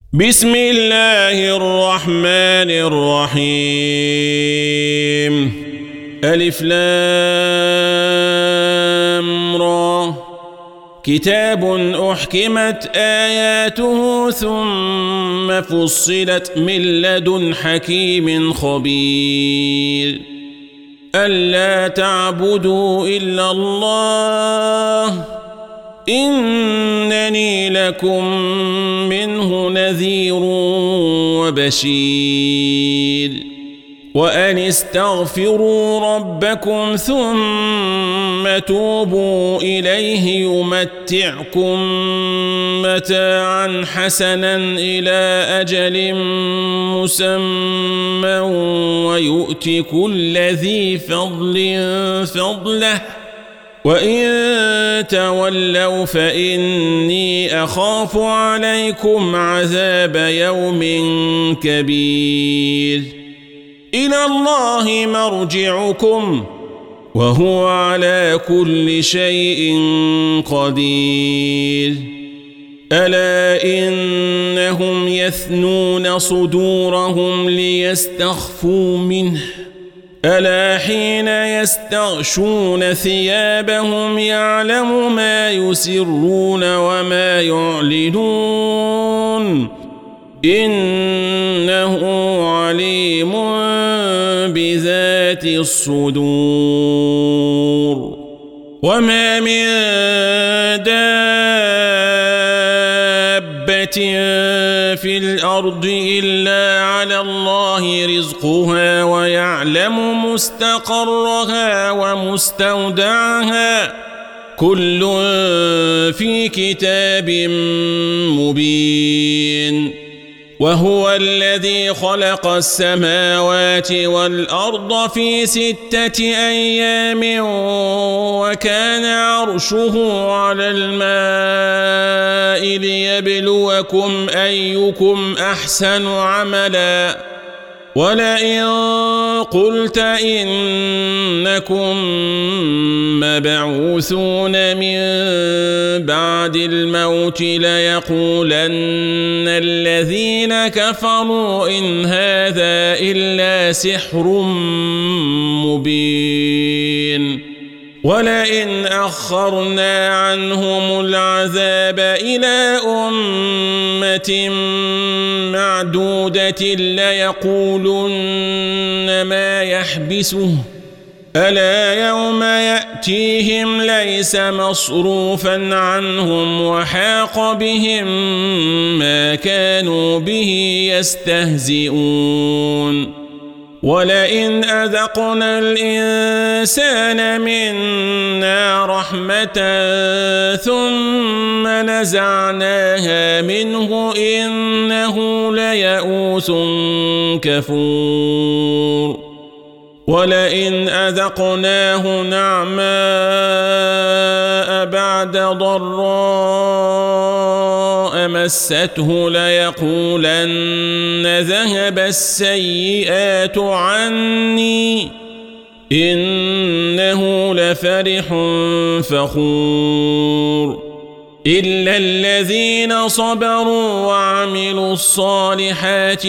بسم الله الرحمن الرحيم ألف لام را كتاب أحكمت آياته ثم فصلت من لدن حكيم خبير ألا تعبدوا إلا الله إنني لكم منه نذير وبشير وأن استغفروا ربكم ثم توبوا إليه يمتعكم متاعا حسنا إلى أجل مسمى ويؤت كل ذي فضل فضله وإن تولوا فإني أخاف عليكم عذاب يوم كبير إلى الله مرجعكم وهو على كل شيء قدير ألا إنهم يثنون صدورهم ليستخفوا منه ألا حين يستغشون ثيابهم يعلم ما يسرون وما يعلنون إنه عليم بذات الصدور وما من دابة في الأرض إلا على الله رزقها ويعلم مستقرها ومستودعها كل في كتاب مبين وهو الذي خلق السماوات والأرض في 6 أيام وكان عرشه على الماء ليبلوكم أيكم أحسن عملا ولئن قلت إنكم مبعوثون من بعد الموت ليقولن الذين كفروا إن هذا إلا سحر مبين ولئن أخرنا عنهم العذاب إلى أمة معدودة ليقولن ما يحبسه ألا يوم يأتيهم ليس مصروفا عنهم وحاق بهم ما كانوا به يستهزئون ولئن أذقنا الإنسان منا رحمة ثم نزعناها منه إنه ليئوس كفور ولئن أذقناه نعماء بعد ضراء مسته ليقولن ذهب السيئات عني إنه لفرح فخور إلا الذين صبروا وعملوا الصالحات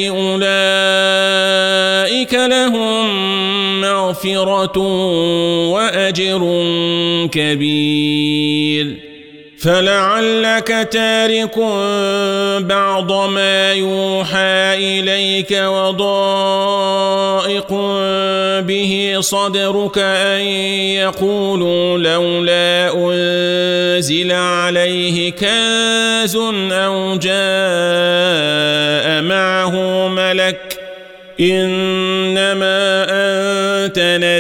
أولئك لهم مغفرة وأجر كبير فلعلك تارك بعض ما يوحى إليك وضائق به صدرك أن يقولوا لولا أنزل عليه كنز أو جاء معه ملك إنما أنت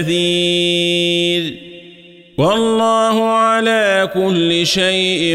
نذير والله على كل شيء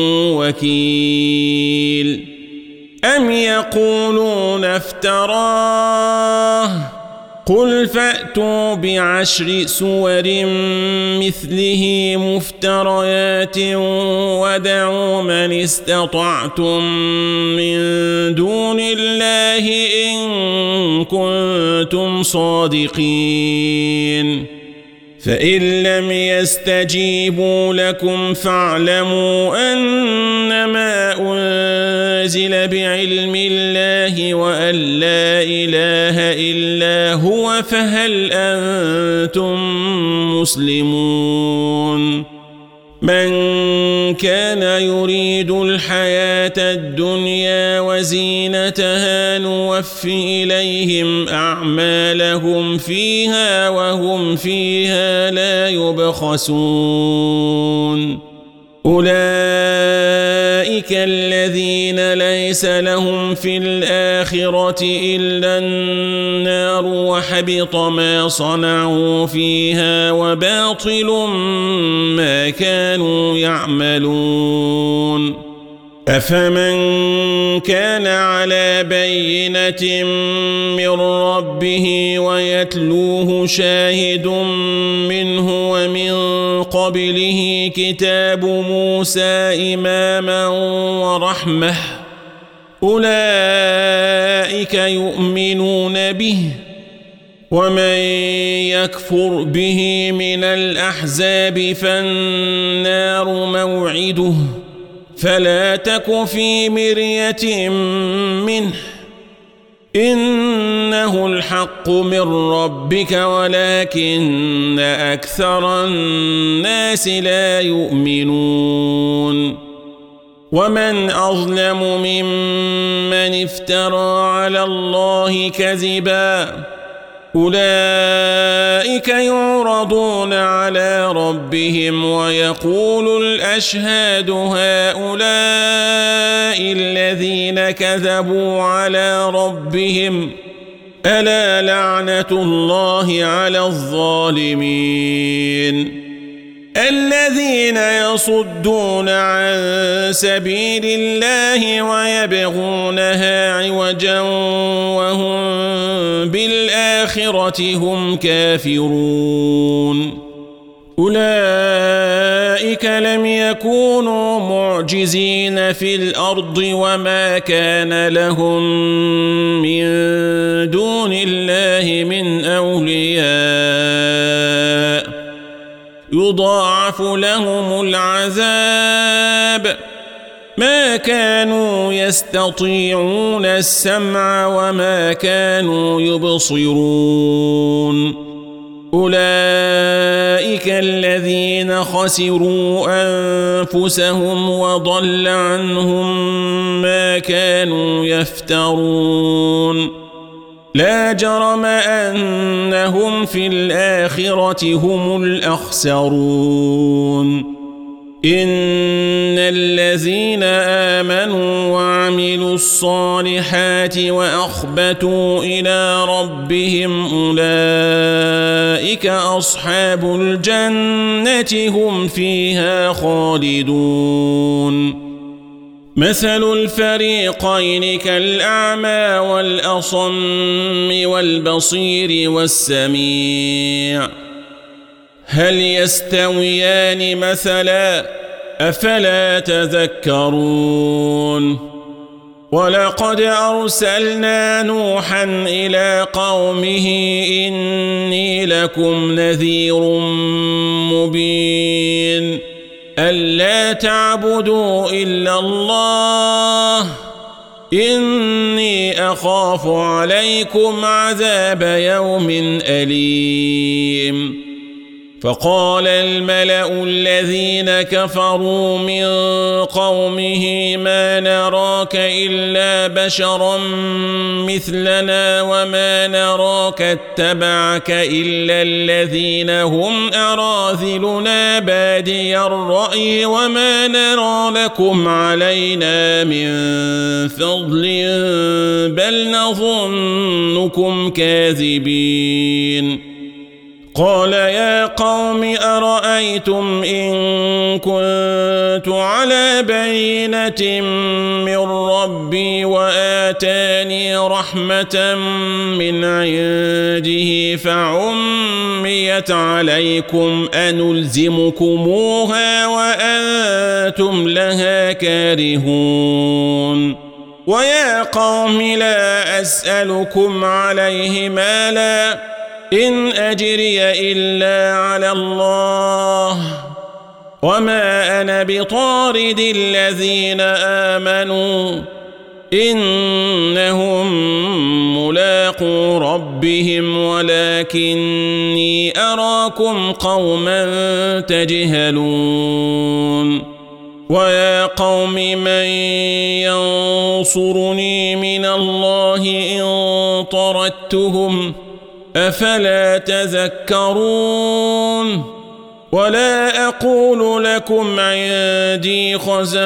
وكيل أم يقولون افتراه قل فأتوا ب10 سور مثله مفتريات ودعوا من استطعتم من دون الله إن كنتم صادقين فإن لم يستجيبوا لكم فاعلموا أنما أنزل بعلم الله وأن لا إله إلا هو فهل أنتم مسلمون من كان يريد الحياة الدنيا وزينتها نوف إليهم أعمالهم فيها وهم فيها لا يبخسون أولئك الذين ليس لهم في الآخرة إلا النار وحبط ما صنعوا فيها وباطل ما كانوا يعملون أفمن كان على بينة من ربه ويتلوه شاهد منه ومن قبله كتاب موسى إماما ورحمة أولئك يؤمنون به ومن يكفر به من الأحزاب فالنار موعده فلا تك في مرية منه إنه الحق من ربك ولكن أكثر الناس لا يؤمنون ومن أظلم ممن افترى على الله كذبا أولئك يعرضون على ربهم ويقول الأشهاد هؤلاء الذين كذبوا على ربهم ألا لعنة الله على الظالمين الذين يصدون عن سبيل الله ويبغونها عوجا وهم بالآخرة هم كافرون أولئك لم يكونوا معجزين في الأرض وما كان لهم من دون الله من أولياء يضاعف لهم العذاب ما كانوا يستطيعون السمع وما كانوا يبصرون أولئك الذين خسروا أنفسهم وضل عنهم ما كانوا يفترون لا جرم أنهم في الآخرة هم الأخسرون إن الذين آمنوا وعملوا الصالحات وأخبتوا إلى ربهم أولئك أصحاب الجنة هم فيها خالدون مثل الفريقين كالأعمى والأصم والبصير والسميع هل يستويان مثلا أفلا تذكرون ولقد أرسلنا نوحا إلى قومه إني لكم نذير مبين ألا تعبدوا إلا الله إني أخاف عليكم عذاب يوم أليم فقال الملأ الذين كفروا من قومه ما نراك إلا بشرا مثلنا وما نراك اتبعك إلا الذين هم أراذلنا بادي الرأي وما نرى لكم علينا من فضل بل نظنكم كاذبين قال يا قوم أرأيتم إن كنت على بينة من ربي وآتاني رحمة من عنده فعميت عليكم أنلزمكموها وأنتم لها كارهون ويا قوم لا أسألكم عليه مالا إن أجري إلا على الله وما أنا بطارد الذين آمنوا إنهم ملاقو ربهم ولكني أراكم قوما تجهلون ويا قوم من ينصرني من الله إن طردتهم أفلا تذكرون ولا أقول لكم عندي خزائن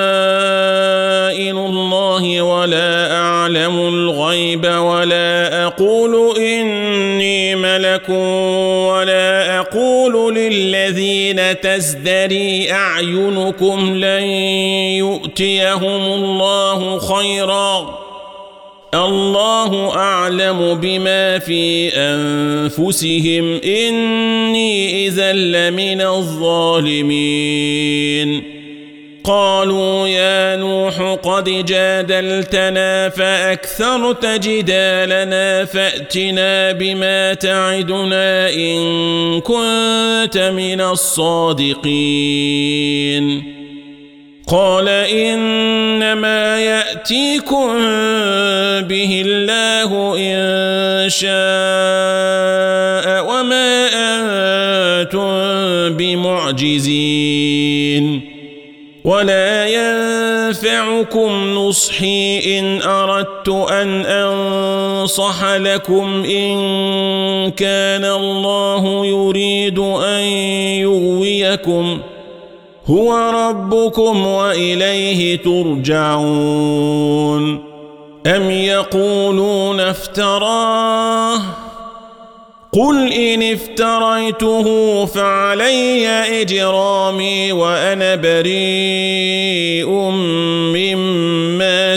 الله ولا أعلم الغيب ولا أقول إني ملك ولا أقول للذين تزدري أعينكم لن يؤتيهم الله خيرا الله أعلم بما في أنفسهم إني إذا لمن الظالمين قالوا يا نوح قد جادلتنا فأكثرت جدالنا فأتنا بما تعدنا إن كنت من الصادقين قال إنما يأتيكم به الله إن شاء وما أنتم بمعجزين ولا ينفعكم نصحي إن أردت أن أنصح لكم إن كان الله يريد أن يغويكم هو ربكم وإليه ترجعون أم يقولون افتراه قل إن افتريته فعلي إجرامي وأنا بريء مما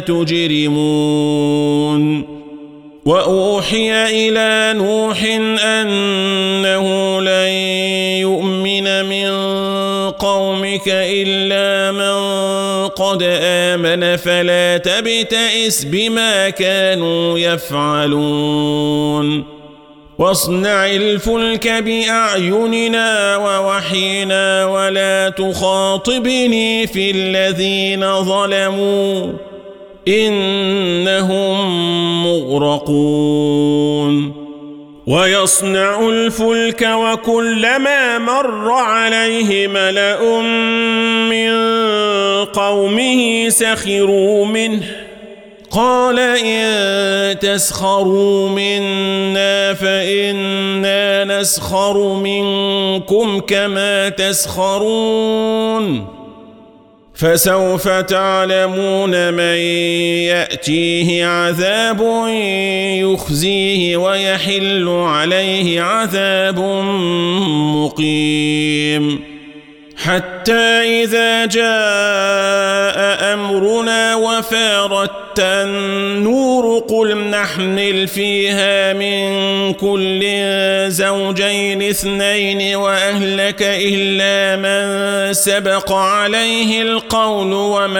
تجرمون وأوحي إلى نوح أنه لن يؤمن من قومك إلا من قد آمن فلا تبتئس بما كانوا يفعلون واصنع الفلك بأعيننا ووحينا ولا تخاطبني في الذين ظلموا إنهم مغرقون ويصنع الفلك وكلما مر عليه ملأ من قومه سخروا منه قال إن تسخروا منا فإنا نسخر منكم كما تسخرون فسوف تعلمون من يأتيه عذاب يخزيه ويحل عليه عذاب مقيم حتى إذا جاء أمرنا وفارت النور قل نحمل فيها من كل زوجين اثنين وأهلك إلا من سبق عليه القول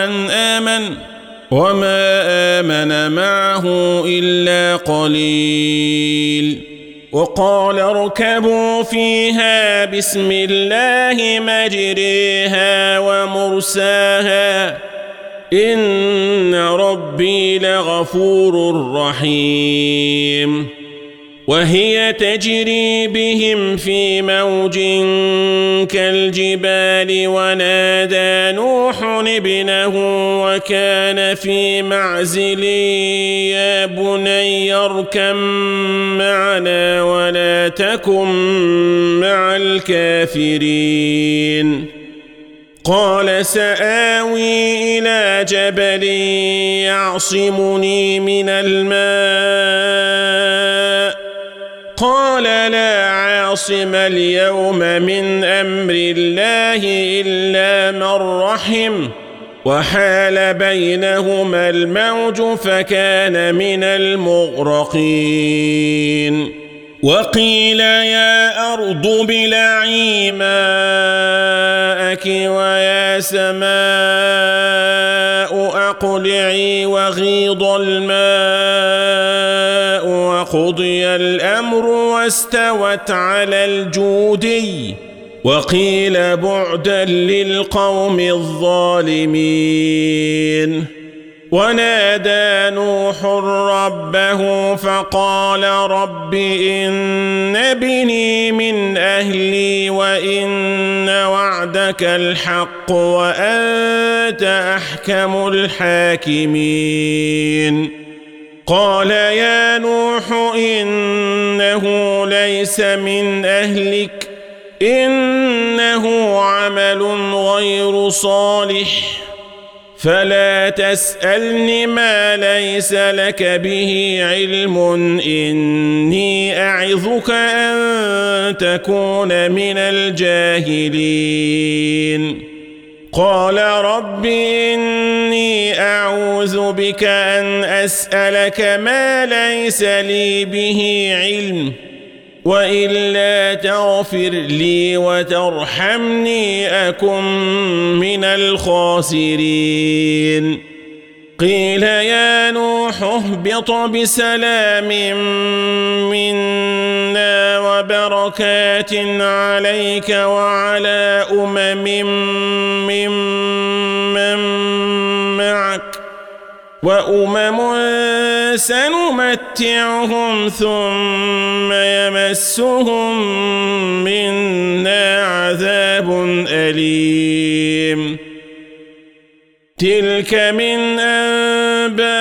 وما آمن معه إلا قليل وقال اركبوا فيها بسم الله مجريها ومرساها إن ربي لغفور رحيم وهي تجري بهم في موج كالجبال ونادى نوح ابنه وكان في معزل يا بني اركب معنا ولا تكن مع الكافرين قال سآوي إلى جبل يعصمني من الماء قال لا عاصم اليوم من أمر الله إلا من رحم وحال بينهما الموج فكان من المغرقين وقيل يا أرض ابلعي ماءك ويا سماء أقلعي وغيض الماء وقضي الأمر واستوت على الجودي وقيل بعدا للقوم الظالمين. ونادى نوح ربه فقال رب إن ابني من أهلي وإن وعدك الحق وأنت أحكم الحاكمين. قال يا نوح إنه ليس من أهلك إنه عمل غير صالح فلا تسألني ما ليس لك به علم إني أعظك أن تكون من الجاهلين. قال رب إني أعوذ بك أن أسألك ما ليس لي به علم وإلا تغفر لي وترحمني أكن من الخاسرين. قيل يا نوح اهبط بسلام منا وبركات عليك وعلى ممن معك سنمتعهم ثم يمسهم منا عذاب أليم. تلك من أنباء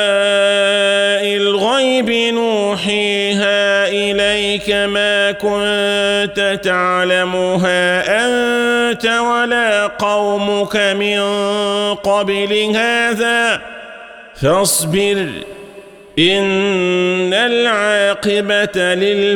الغيب نوحيها إليك ما كنت تعلمها أنت ولا قومك من قبل هذا فاصبر إن العاقبة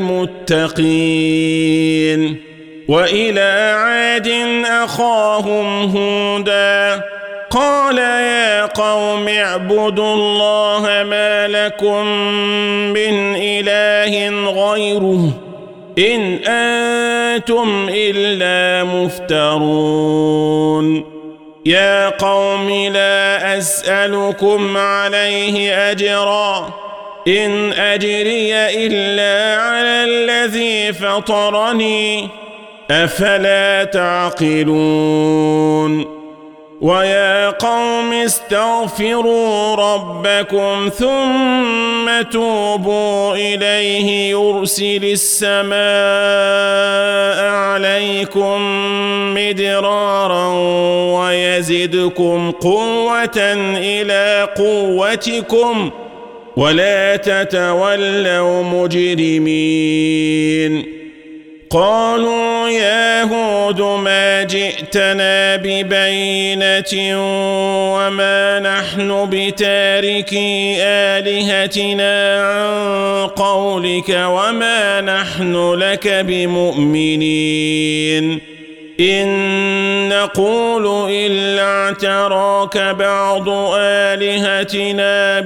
للمتقين. وإلى عاد أخاهم هودا قال يا قوم اعبدوا الله ما لكم من إله غيره إن أنتم إلا مفترون. يا قوم لا أسألكم عليه أجرا إن أجري إلا على الذي فطرني أفلا تعقلون. ويا قوم استغفروا ربكم ثم توبوا إليه يرسل السماء عليكم مدرارا ويزدكم قوة إلى قوتكم ولا تتولوا مجرمين. قالوا يا هود ما جئتنا ببينة وما نحن بتاركي آلهتنا عن قولك وما نحن لك بمؤمنين إن نقول إلا اعتراك بعض آلهتنا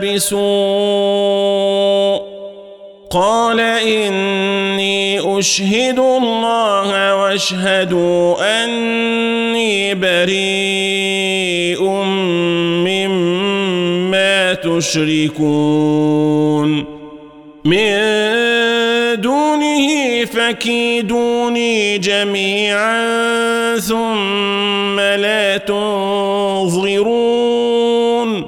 بسوء. قال إني أشهد الله واشهدوا أني بريء مما تشركون من دونه فكيدوني جميعا ثم لا تنظرون.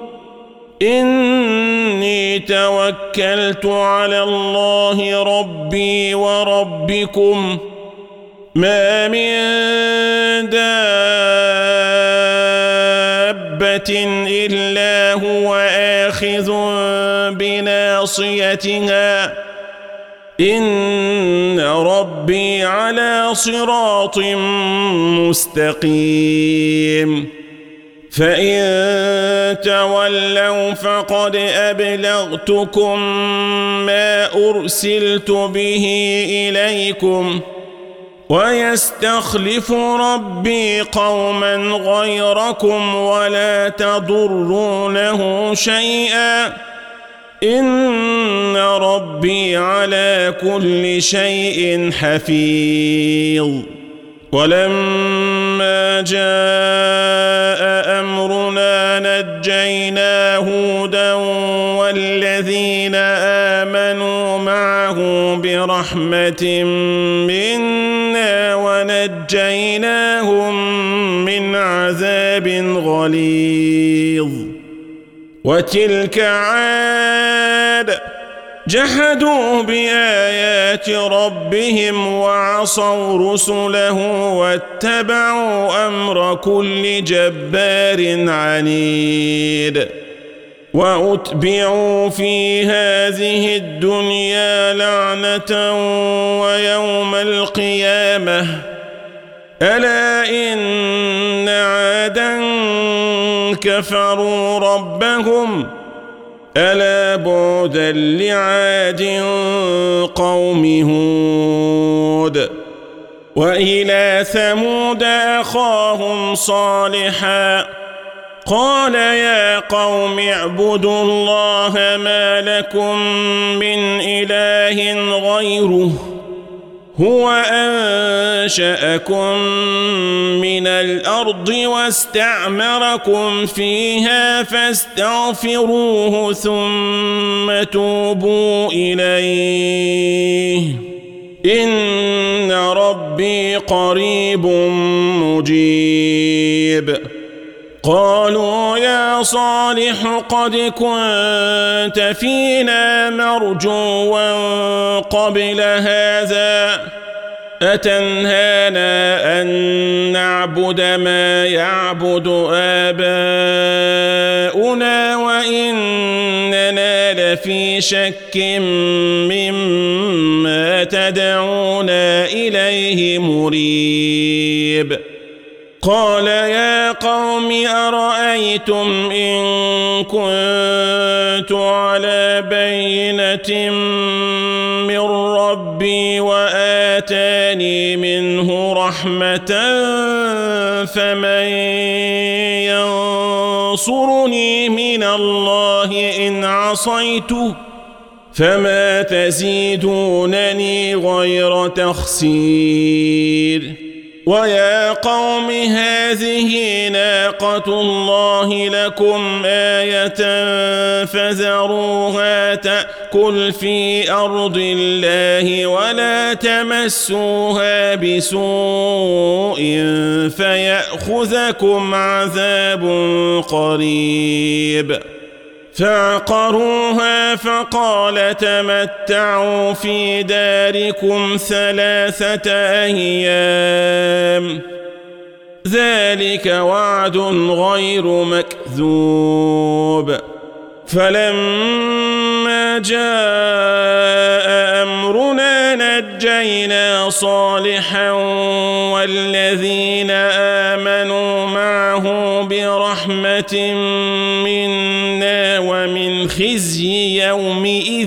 إني توكلت على الله ربي وربكم ما من دابة إلا هو آخذ بناصيتها إن ربي على صراط مستقيم. فإن تولوا فقد أبلغتكم ما أرسلت به إليكم ويستخلف ربي قوما غيركم ولا تضرونه شيئا إن ربي على كل شيء حفيظ. ولما فلما جاء أمرنا نجينا هودا والذين آمنوا معه برحمة منا ونجيناهم من عذاب غليظ. وتلك عاد جحدوا بآيات ربهم وعصوا رسله واتبعوا أمر كل جبار عنيد. وأتبعوا في هذه الدنيا لعنة ويوم القيامة ألا إن عادا كفروا ربهم ألا بعدا لعاد قوم هود. وإلى ثمود أخاهم صالحا قال يا قوم اعبدوا الله ما لكم من إله غيره هو أنشأكم من الأرض واستعمركم فيها فاستغفروه ثم توبوا إليه إن ربي قريب مجيب. قالوا يا صالح قد كنت فينا مرجوا قبل هذا أتنهانا أن نعبد ما يعبد آباؤنا وإننا لفي شك مما تدعونا إليه مريب. قال يا قوم أرأيتم إن كنت على بينة من ربي وآتاني منه رحمة فمن ينصرني من الله إن عصيته فما تزيدونني غير تخسير. ويا قوم هذه ناقة الله لكم آية فذروها تأكل في أرض الله ولا تمسوها بسوء فيأخذكم عذاب قريب. فعقروها فقال تمتعوا في داركم 3 أيام ذلك وعد غير مكذوب. فلما جاء أمرنا نجينا صالحا والذين آمنوا معه برحمة منا ومن خزي يومئذ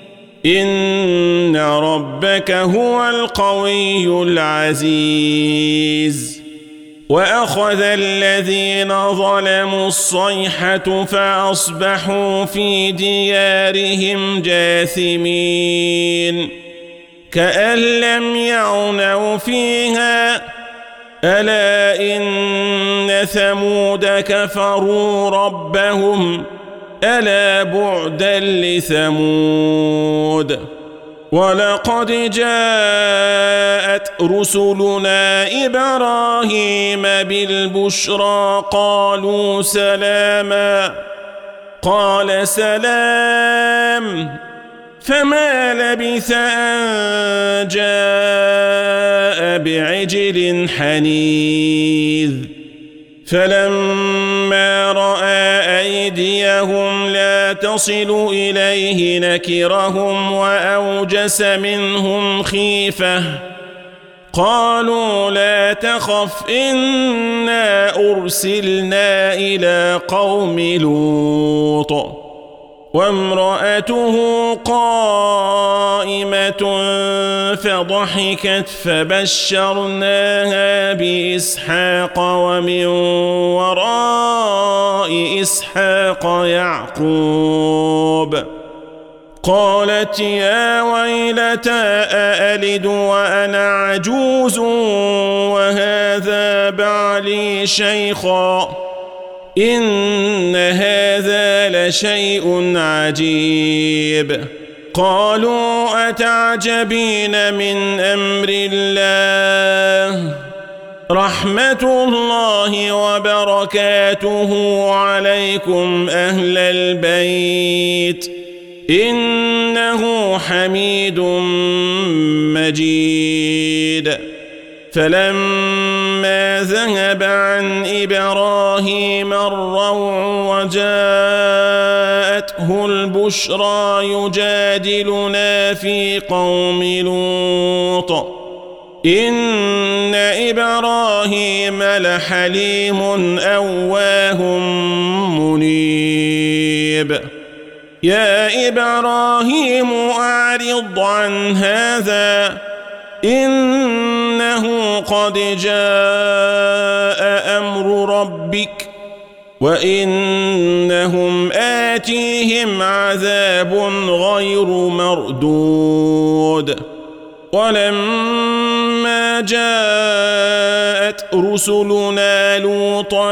إن ربك هو القوي العزيز. وأخذ الذين ظلموا الصيحة فأصبحوا في ديارهم جاثمين كأن لم يغنوا فيها ألا إن ثمود كفروا ربهم ألا بعدا لثمود. ولقد جاءت رسلنا إبراهيم بالبشرى قالوا سلاما قال سلام فما لبث أن جاء بعجل حنيذ. فلما رأى أيديهم لا تصل إليه نكرهم وأوجس منهم خيفة قالوا لا تخف إنا أرسلنا إلى قوم لوط وامرأته قائمة فضحكت فبشرناها بإسحاق ومن وراء إسحاق يعقوب قالت يا ويلتى أألد وأنا عجوز وهذا بعلي شيخا إن هذا لشيء عجيب قالوا أتعجبين من أمر الله رحمة الله وبركاته عليكم أهل البيت إنه حميد مجيد فلما ذهب عن إبراهيم الروع وجاءته البشرى يجادلنا في قوم لوط إن إبراهيم لحليم أواه منيب يا إبراهيم أعرض عن هذا إنه قد جاء أمر ربك وإنهم آتيهم عذاب غير مردود ولما جاءت رسلنا لوطا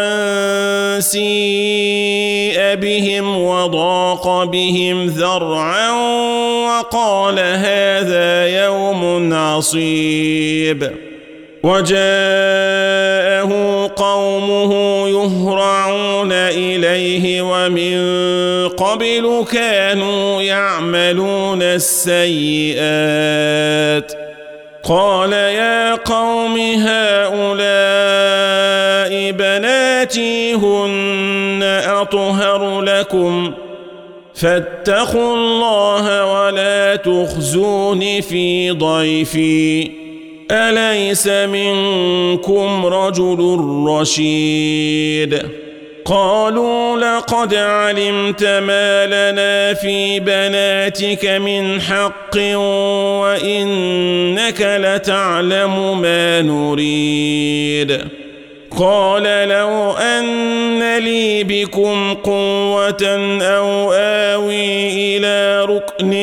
سيء بهم وضاق بهم ذرعا وقال هذا يوم عصيب وجاءه قومه يهرعون إليه ومن قبل كانوا يعملون السيئات قال يا قوم هؤلاء بناتي هن أطهر لكم فاتقوا الله ولا تخزون في ضيفي أليس منكم رجل رشيد قالوا لقد علمت ما لنا في بناتك من حق وإنك لتعلم ما نريد قال لو أن لي بكم قوة أو آوي إلى ركن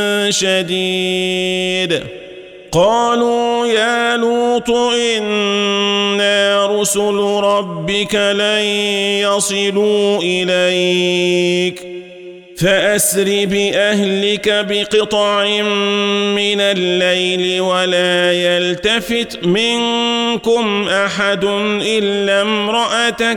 شديد قالوا يا لوط إنا رسل ربك لن يصلوا إليك فأسر بأهلك بقطع من الليل ولا يلتفت منكم أحد إلا امرأتك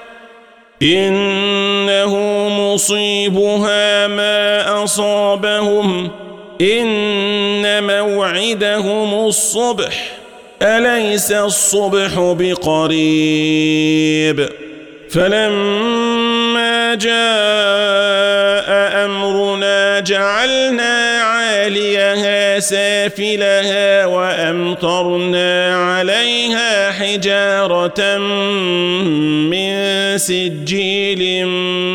إنه مصيبها ما أصابهم إن موعدهم الصبح أليس الصبح بقريب فلما جاء أمرنا جعلنا عاليها سافلها وأمطرنا عليها حجارة من سجيل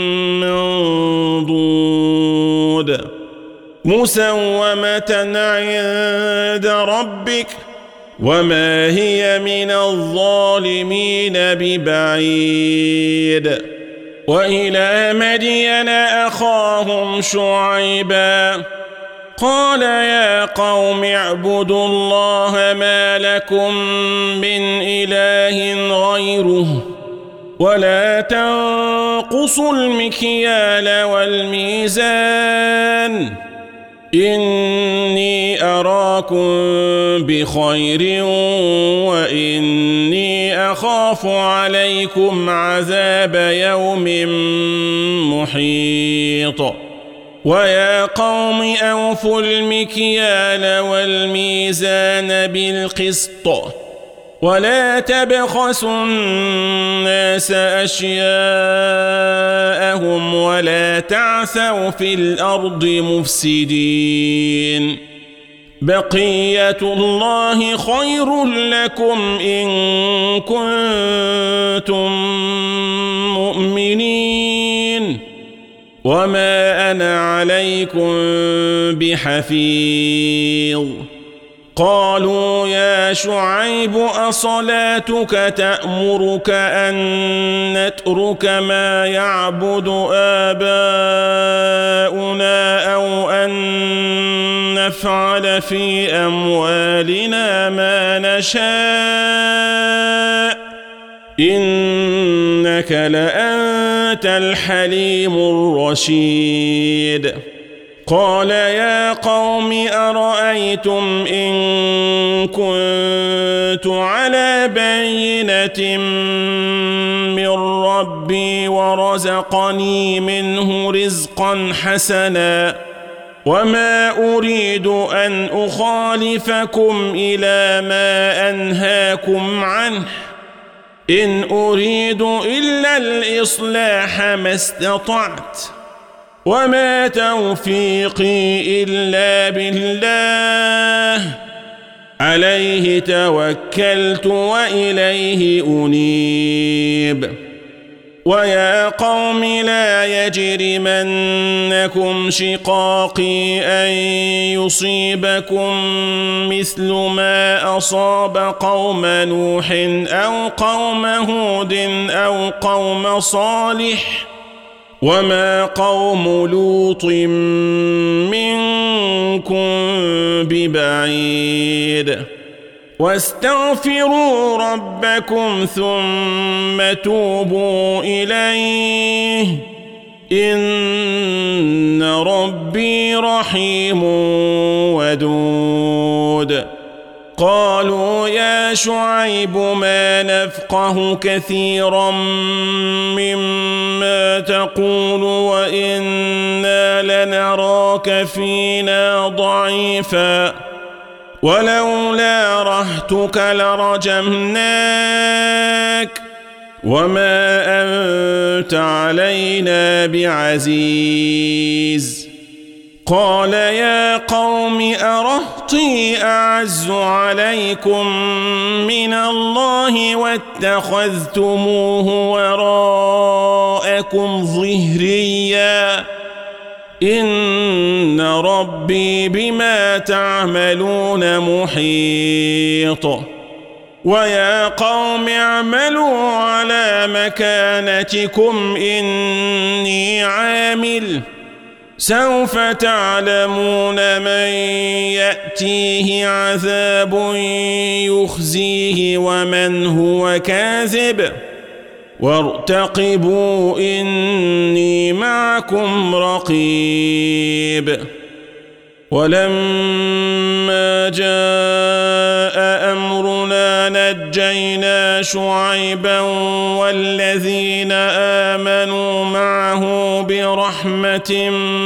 منضود مسومة عند ربك وما هي من الظالمين ببعيد وإلى مدين أخاهم شعيبا قال يا قوم اعبدوا الله ما لكم من إله غيره ولا تنقصوا المكيال والميزان إني أراكم بخير وإني أخاف عليكم عذاب يوم محيط ويا قوم أوفوا المكيال والميزان بالقسط ولا تبخسوا الناس أشياءهم ولا تعثوا في الأرض مفسدين بقية الله خير لكم إن كنتم مؤمنين وما أنا عليكم بحفيظ قالوا يا شعيب أصلاتك تأمرك أن نترك ما يعبد آباؤنا أو أن نفعل في أموالنا ما نشاء إنك لأنت الحليم الرشيد قال يا قوم أرأيتم إن كنت على بينة من ربي ورزقني منه رزقا حسنا وما أريد أن أخالفكم إلى ما أنهاكم عنه إن أريد إلا الإصلاح ما استطعت وما توفيقي إلا بالله عليه توكلت وإليه أنيب ويا قوم لا يجرمنكم شقاقي أن يصيبكم مثل ما أصاب قوم نوح أو قوم هود أو قوم صالح وما قوم لوط منكم ببعيد واستغفروا ربكم ثم توبوا إليه إن ربي رحيم ودود قالوا يا شعيب ما نفقه كثيرا مما تقول وإنا لنراك فينا ضعيفا ولولا رهتك لرجمناك وما أنت علينا بعزيز قال يا قوم أرهطي أعز عليكم من الله واتخذتموه وراءكم ظهريا إن ربي بما تعملون محيط ويا قوم اعملوا على مكانتكم إني عامل سوف تعلمون من يأتيه عذاب يخزيه ومن هو كاذب وارتقبوا إني معكم رقيب ولما جاء أمرنا نجينا شعيبا والذين آمنوا معه برحمة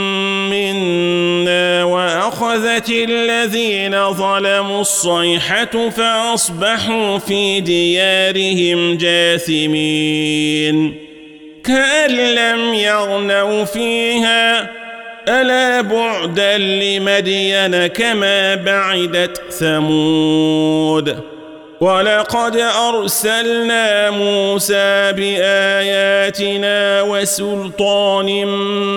منا وأخذت الذين ظلموا الصيحة فأصبحوا في ديارهم جاثمين كأن لم يغنوا فيها ألا بعدا لمدين كما بعدت ثمود ولقد أرسلنا موسى بآياتنا وسلطان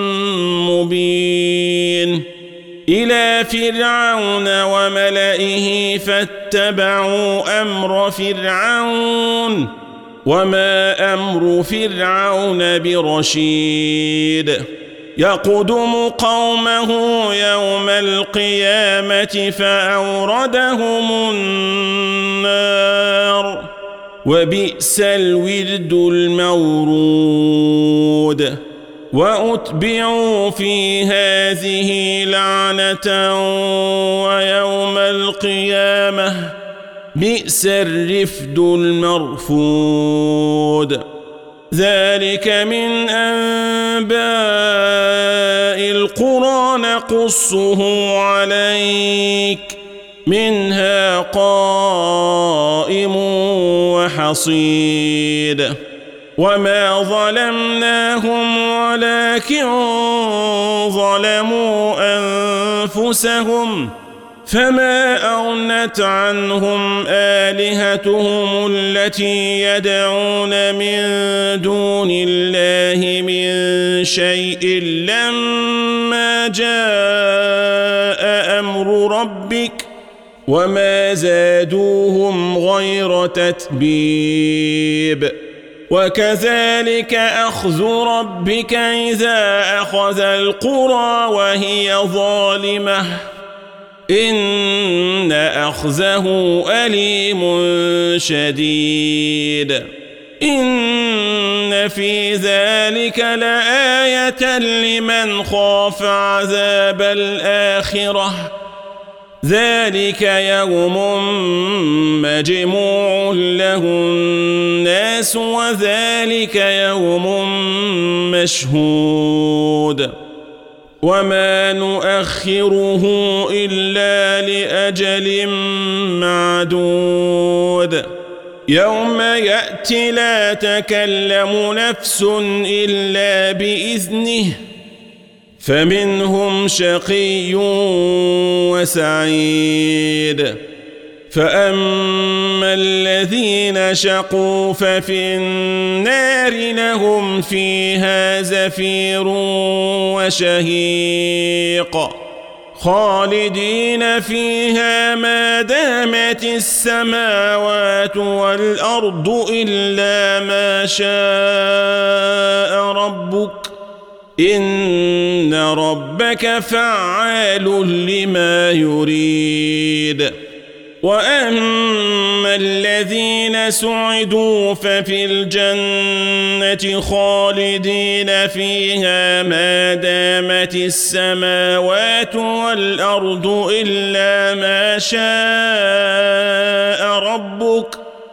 مبين إلى فرعون وملئه فاتبعوا أمر فرعون وما أمر فرعون برشيد يقدم قومه يوم القيامة فأوردهم النار وبئس الورد المورود وأتبعوا في هذه لعنة ويوم القيامة بئس الرفد المرفود ذلك من أنباء القرى نقصه عليك منها قائم وحصيد وما ظلمناهم ولكن ظلموا أنفسهم فما أغنت عنهم آلهتهم التي يدعون من دون الله من شيء لما جاء أمر ربك وما زادوهم غير تتبيب وكذلك أخذ ربك إذا أخذ القرى وهي ظالمة إن أخذه أليم شديد إن في ذلك لآية لمن خاف عذاب الآخرة ذلك يوم مجموع له الناس وذلك يوم مشهود وما نؤخره إلا لأجل معدود يوم يأتي لا تكلم نفس إلا بإذنه فمنهم شقي وسعيد فأما الذين شقوا ففي النار لهم فيها زفير وشهيق خالدين فيها ما دامت السماوات والأرض إلا ما شاء ربك إن ربك فعال لما يريد وأما الذين سعدوا ففي الجنة خالدين فيها ما دامت السماوات والأرض إلا ما شاء ربك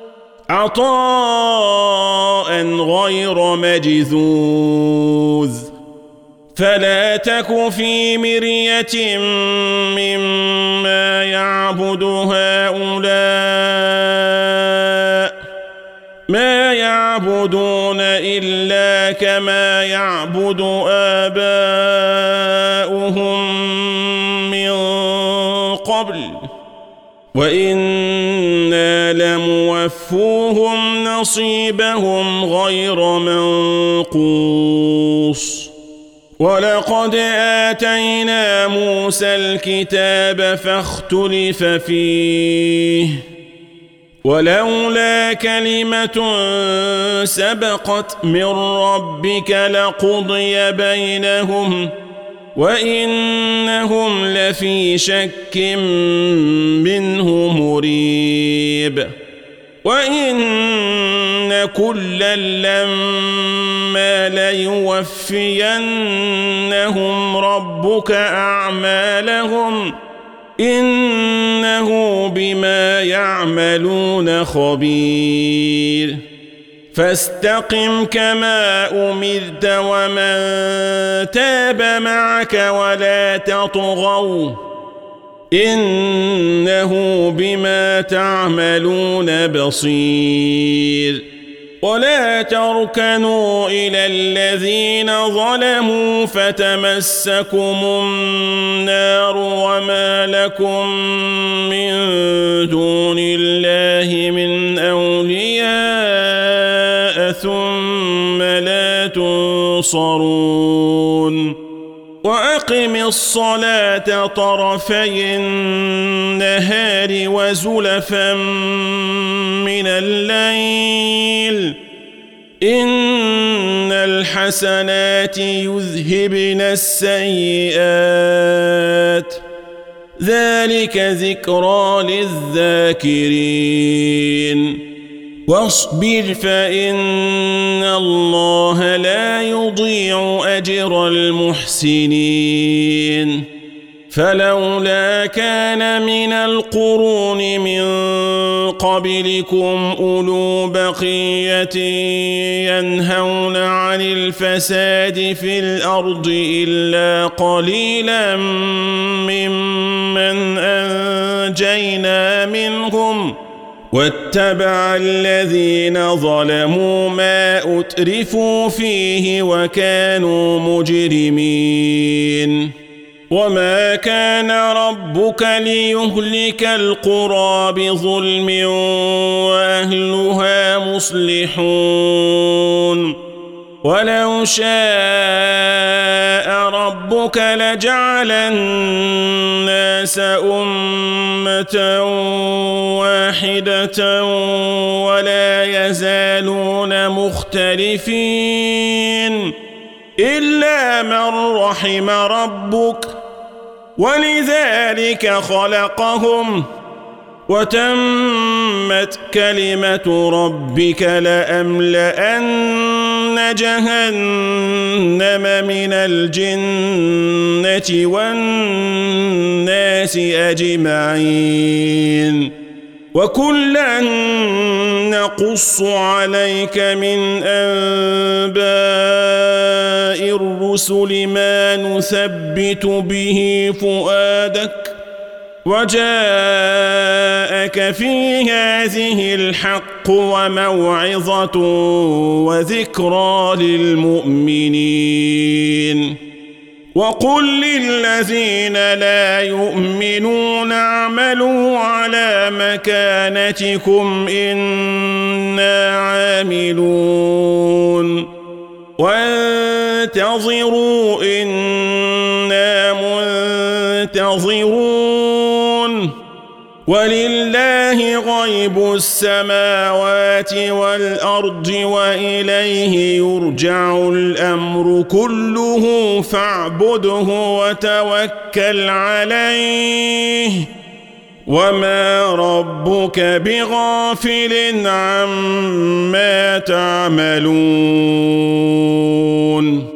عطاء غير مجذوذ فلا تك في مرية مما يعبد هؤلاء ما يعبدون إلا كما يعبد آباؤهم من قبل وإنا لموفوهم نصيبهم غير منقوص ولقد آتينا موسى الكتاب فاختلف فيه ولولا كلمة سبقت من ربك لقضي بينهم وإنهم لفي شك منه مريب وإن كلا لما ليوفينهم ربك أعمالهم إنه بما يعملون خبير فاستقم كما أمرت ومن تاب معك ولا تطغوا إنه بما تعملون بصير ولا تركنوا إلى الذين ظلموا فتمسكم النار وما لكم من دون الله من أولياء ثم لا تنصرون وأقم الصلاة طرفي النهار وزلفا من الليل إن الحسنات يذهبن السيئات ذلك ذكرى للذاكرين واصبر فإن الله لا يضيع أجر المحسنين فلولا كان من القرون من قبلكم أولو بقية ينهون عن الفساد في الأرض إلا قليلا ممن أنجينا منهم واتبع الذين ظلموا ما أترفوا فيه وكانوا مجرمين وما كان ربك ليهلك القرى بظلم وأهلها مصلحون ولو شاء ربك لجعل الناس أمة واحدة ولا يزالون مختلفين إلا من رحم ربك ولذلك خلقهم وتمت كلمة ربك لأملأن جهنم من الجنة والناس أجمعين وكلا نقص عليك من أنباء الرسل ما نثبت به فؤادك وجاءك في هذه الحق وموعظة وذكرى للمؤمنين وقل للذين لا يؤمنون اعملوا على مكانتكم إنا عاملون وانتظروا إنا منتظرون ولله غيب السماوات والأرض وإليه يرجع الأمر كله فاعبده وتوكل عليه وما ربك بغافل عما تعملون